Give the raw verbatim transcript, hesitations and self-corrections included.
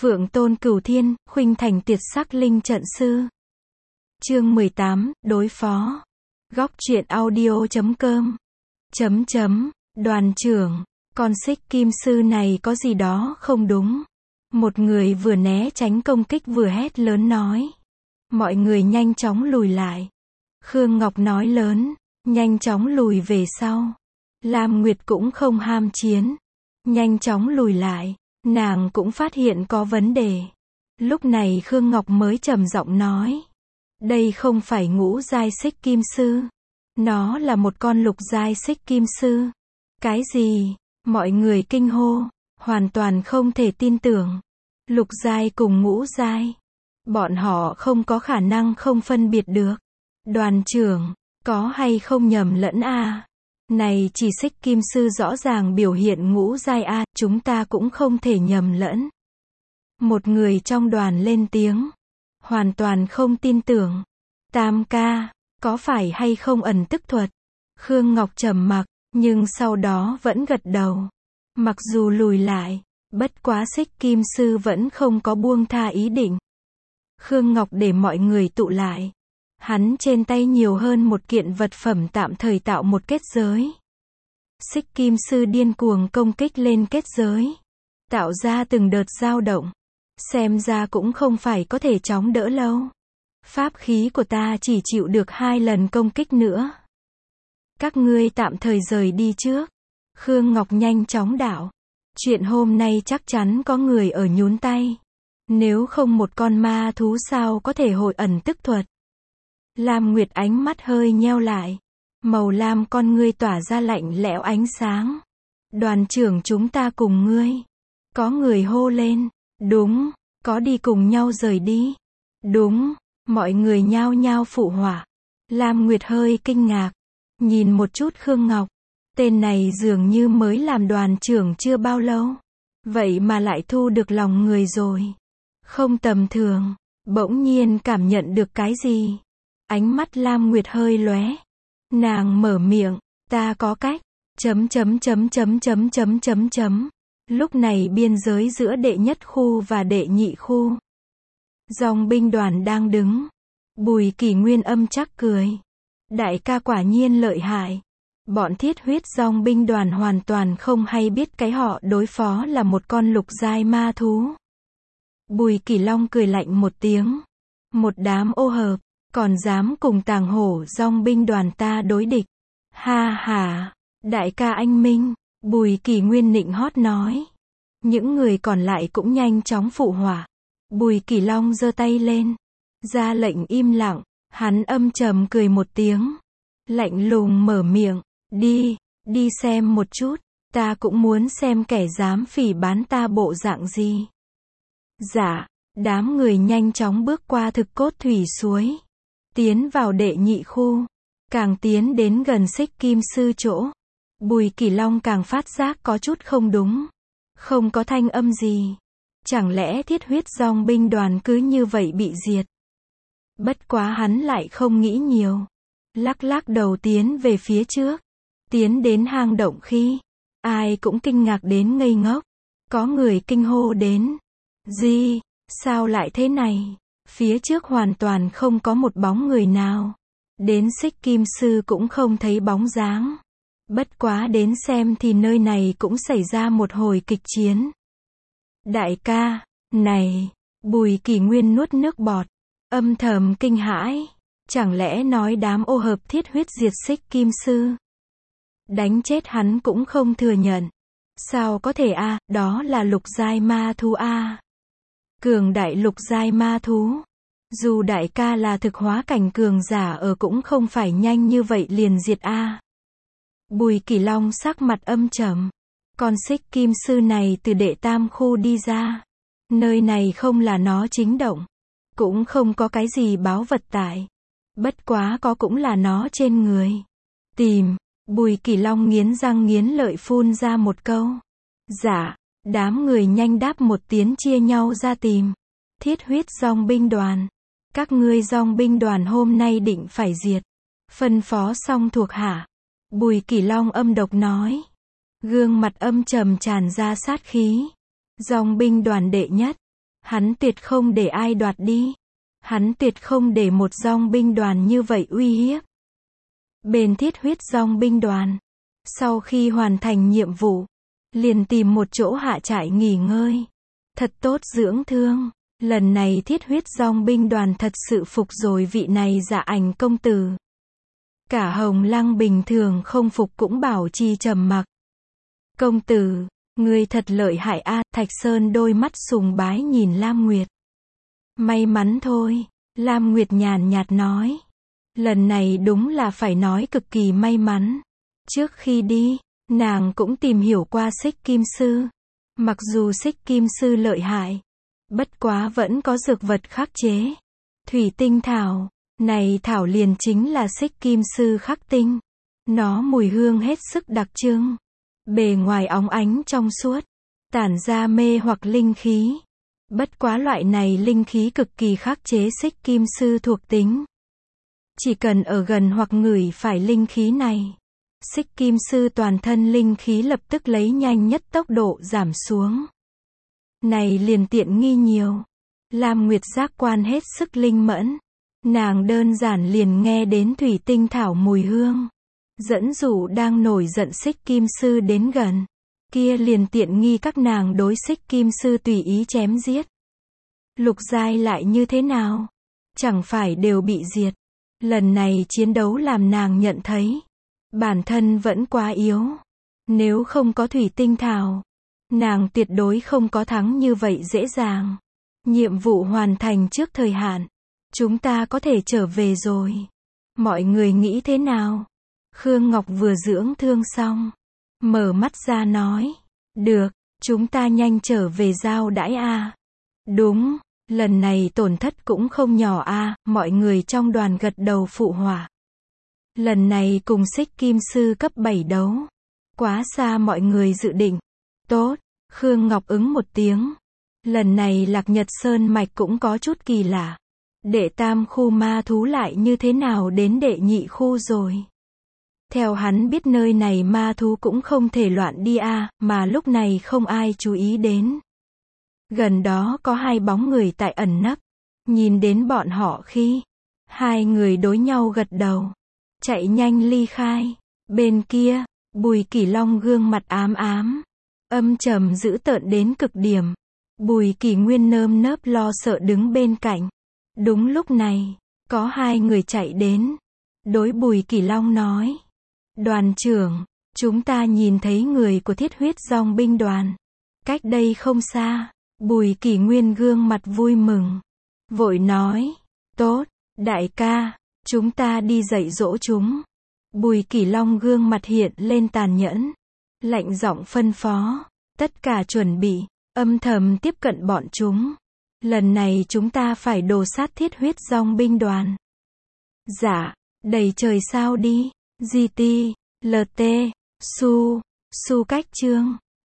Phượng tôn cửu thiên, khuynh thành tuyệt sắc linh trận sư. Chương mười tám, đối phó. Góc truyện audio chấm com. Chấm chấm, đoàn trưởng, con xích kim sư này có gì đó không đúng. Một người vừa né tránh công kích vừa hét lớn nói. Mọi người nhanh chóng lùi lại. Khương Ngọc nói lớn, nhanh chóng lùi về sau. Lam Nguyệt cũng không ham chiến. Nhanh chóng lùi lại, nàng cũng phát hiện có vấn đề. Lúc này Khương Ngọc mới trầm giọng nói. Đây không phải ngũ giai xích kim sư. Nó là một con lục giai xích kim sư. Cái gì? Mọi người kinh hô, hoàn toàn không thể tin tưởng. Lục giai cùng ngũ giai. Bọn họ không có khả năng không phân biệt được. Đoàn trưởng, có hay không nhầm lẫn a? Này chỉ xích kim sư rõ ràng biểu hiện ngũ giai a, chúng ta cũng không thể nhầm lẫn. Một người trong đoàn lên tiếng. Hoàn toàn không tin tưởng. Tam ca, có phải hay không ẩn tức thuật? Khương Ngọc trầm mặc, nhưng sau đó vẫn gật đầu. Mặc dù lùi lại, bất quá xích kim sư vẫn không có buông tha ý định. Khương Ngọc để mọi người tụ lại. Hắn trên tay nhiều hơn một kiện vật phẩm tạm thời tạo một kết giới. Xích kim sư điên cuồng công kích lên kết giới. Tạo ra từng đợt dao động. Xem ra cũng không phải có thể chống đỡ lâu. Pháp khí của ta chỉ chịu được hai lần công kích nữa. Các ngươi tạm thời rời đi trước. Khương Ngọc nhanh chóng đạo. Chuyện hôm nay chắc chắn có người ở nhún tay. Nếu không một con ma thú sao có thể hội ẩn tức thuật. Lam Nguyệt ánh mắt hơi nheo lại. Màu lam con ngươi tỏa ra lạnh lẽo ánh sáng. Đoàn trưởng chúng ta cùng ngươi. Có người hô lên. Đúng, có đi cùng nhau rời đi. Đúng, mọi người nhao nhao phụ họa. Lam Nguyệt hơi kinh ngạc. Nhìn một chút Khương Ngọc. Tên này dường như mới làm đoàn trưởng chưa bao lâu. Vậy mà lại thu được lòng người rồi. Không tầm thường. Bỗng nhiên cảm nhận được cái gì. Ánh mắt Lam Nguyệt hơi lóe. Nàng mở miệng. Ta có cách. Chấm chấm chấm chấm chấm chấm chấm chấm. Lúc này biên giới giữa đệ nhất khu và đệ nhị khu. Dòng binh đoàn đang đứng. Bùi Kỷ Nguyên âm chắc cười. Đại ca quả nhiên lợi hại. Bọn thiết huyết dòng binh đoàn hoàn toàn không hay biết cái họ đối phó là một con lục giai ma thú. Bùi Kỷ Long cười lạnh một tiếng. Một đám ô hợp, còn dám cùng tàng hổ dòng binh đoàn ta đối địch. Ha ha, đại ca anh minh. Bùi Kỷ Nguyên nịnh hót nói. Những người còn lại cũng nhanh chóng phụ họa. Bùi Kỷ Long giơ tay lên. Ra lệnh im lặng. Hắn âm trầm cười một tiếng. Lạnh lùng mở miệng. Đi, đi xem một chút. Ta cũng muốn xem kẻ dám phỉ báng ta bộ dạng gì. Dạ, đám người nhanh chóng bước qua thực cốt thủy suối. Tiến vào đệ nhị khu. Càng tiến đến gần xích kim sư chỗ. Bùi Kỷ Long càng phát giác có chút không đúng. Không có thanh âm gì. Chẳng lẽ thiết huyết dòng binh đoàn cứ như vậy bị diệt? Bất quá hắn lại không nghĩ nhiều. Lắc lắc đầu tiến về phía trước. Tiến đến hang động khi. Ai cũng kinh ngạc đến ngây ngốc. Có người kinh hô đến. Gì? Sao lại thế này? Phía trước hoàn toàn không có một bóng người nào. Đến xích kim sư cũng không thấy bóng dáng. Bất quá đến xem thì nơi này cũng xảy ra một hồi kịch chiến. Đại ca, này, Bùi Kỷ Nguyên nuốt nước bọt, âm thầm kinh hãi. Chẳng lẽ nói đám ô hợp thiết huyết diệt xích kim sư? Đánh chết hắn cũng không thừa nhận. Sao có thể a, à, đó là lục giai ma thú a. À. Cường đại lục giai ma thú. Dù đại ca là thực hóa cảnh cường giả ở cũng không phải nhanh như vậy liền diệt a. À. Bùi Kỷ Long sắc mặt âm trầm. Con xích kim sư này từ đệ tam khu đi ra. Nơi này không là nó chính động. Cũng không có cái gì báo vật tại. Bất quá có cũng là nó trên người. Tìm. Bùi Kỷ Long nghiến răng nghiến lợi phun ra một câu. Dạ. Đám người nhanh đáp một tiếng chia nhau ra tìm. Thiết huyết dòng binh đoàn. Các ngươi dòng binh đoàn hôm nay định phải diệt. Phân phó xong thuộc hạ. Bùi Kỷ Long âm độc nói. Gương mặt âm trầm tràn ra sát khí. Dòng binh đoàn đệ nhất. Hắn tuyệt không để ai đoạt đi. Hắn tuyệt không để một dòng binh đoàn như vậy uy hiếp. Bên thiết huyết dòng binh đoàn, sau khi hoàn thành nhiệm vụ, liền tìm một chỗ hạ trại nghỉ ngơi. Thật tốt dưỡng thương. Lần này thiết huyết dòng binh đoàn thật sự phục rồi vị này Dạ Ảnh công tử. Cả Hồng Lăng bình thường không phục cũng bảo trì trầm mặc. Công tử, ngươi thật lợi hại a. Thạch Sơn đôi mắt sùng bái nhìn Lam Nguyệt. May mắn thôi, Lam Nguyệt nhàn nhạt nói. Lần này đúng là phải nói cực kỳ may mắn. Trước khi đi, nàng cũng tìm hiểu qua Xích Kim Sư. Mặc dù Xích Kim Sư lợi hại, bất quá vẫn có dược vật khắc chế. Thủy tinh thảo, này thảo liền chính là Xích Kim Sư khắc tinh. Nó mùi hương hết sức đặc trưng. Bề ngoài óng ánh trong suốt, tản ra mê hoặc linh khí. Bất quá loại này linh khí cực kỳ khắc chế Xích Kim Sư thuộc tính. Chỉ cần ở gần hoặc ngửi phải linh khí này, Xích Kim Sư toàn thân linh khí lập tức lấy nhanh nhất tốc độ giảm xuống. Này liền tiện nghi nhiều. Lam Nguyệt giác quan hết sức linh mẫn. Nàng đơn giản liền nghe đến thủy tinh thảo mùi hương, dẫn dụ đang nổi giận Xích Kim Sư đến gần. Kia liền tiện nghi các nàng đối Xích Kim Sư tùy ý chém giết. Lục giai lại như thế nào? Chẳng phải đều bị diệt. Lần này chiến đấu làm nàng nhận thấy, bản thân vẫn quá yếu. Nếu không có thủy tinh thảo, nàng tuyệt đối không có thắng như vậy dễ dàng. Nhiệm vụ hoàn thành trước thời hạn. Chúng ta có thể trở về rồi. Mọi người nghĩ thế nào? Khương Ngọc vừa dưỡng thương xong, mở mắt ra nói. Được, chúng ta nhanh trở về giao đãi a. Đúng, lần này tổn thất cũng không nhỏ a. Mọi người trong đoàn gật đầu phụ họa. Lần này cùng Xích Kim Sư cấp bảy đấu, quá xa mọi người dự định. Tốt, Khương Ngọc ứng một tiếng. Lần này Lạc Nhật Sơn Mạch cũng có chút kỳ lạ. Đệ tam khu ma thú lại như thế nào đến đệ nhị khu rồi? Theo hắn biết nơi này ma thú cũng không thể loạn đi a, mà lúc này không ai chú ý đến. Gần đó có hai bóng người tại ẩn nấp. Nhìn đến bọn họ khi, hai người đối nhau gật đầu. Chạy nhanh ly khai. Bên kia, Bùi Kỷ Long gương mặt ám ám, âm trầm dữ tợn đến cực điểm. Bùi Kỷ Nguyên nơm nớp lo sợ đứng bên cạnh. Đúng lúc này, có hai người chạy đến. Đối Bùi Kỷ Long nói. Đoàn trưởng, chúng ta nhìn thấy người của thiết huyết dòng binh đoàn. Cách đây không xa. Bùi Kỷ Nguyên gương mặt vui mừng. Vội nói. Tốt, đại ca, chúng ta đi dạy dỗ chúng. Bùi Kỷ Long gương mặt hiện lên tàn nhẫn. Lạnh giọng phân phó. Tất cả chuẩn bị, âm thầm tiếp cận bọn chúng. Lần này chúng ta phải đồ sát thiết huyết dòng binh đoàn. Dạ, đầy trời sao đi. giê tê, lờ tê, Su, Su Cách Trương.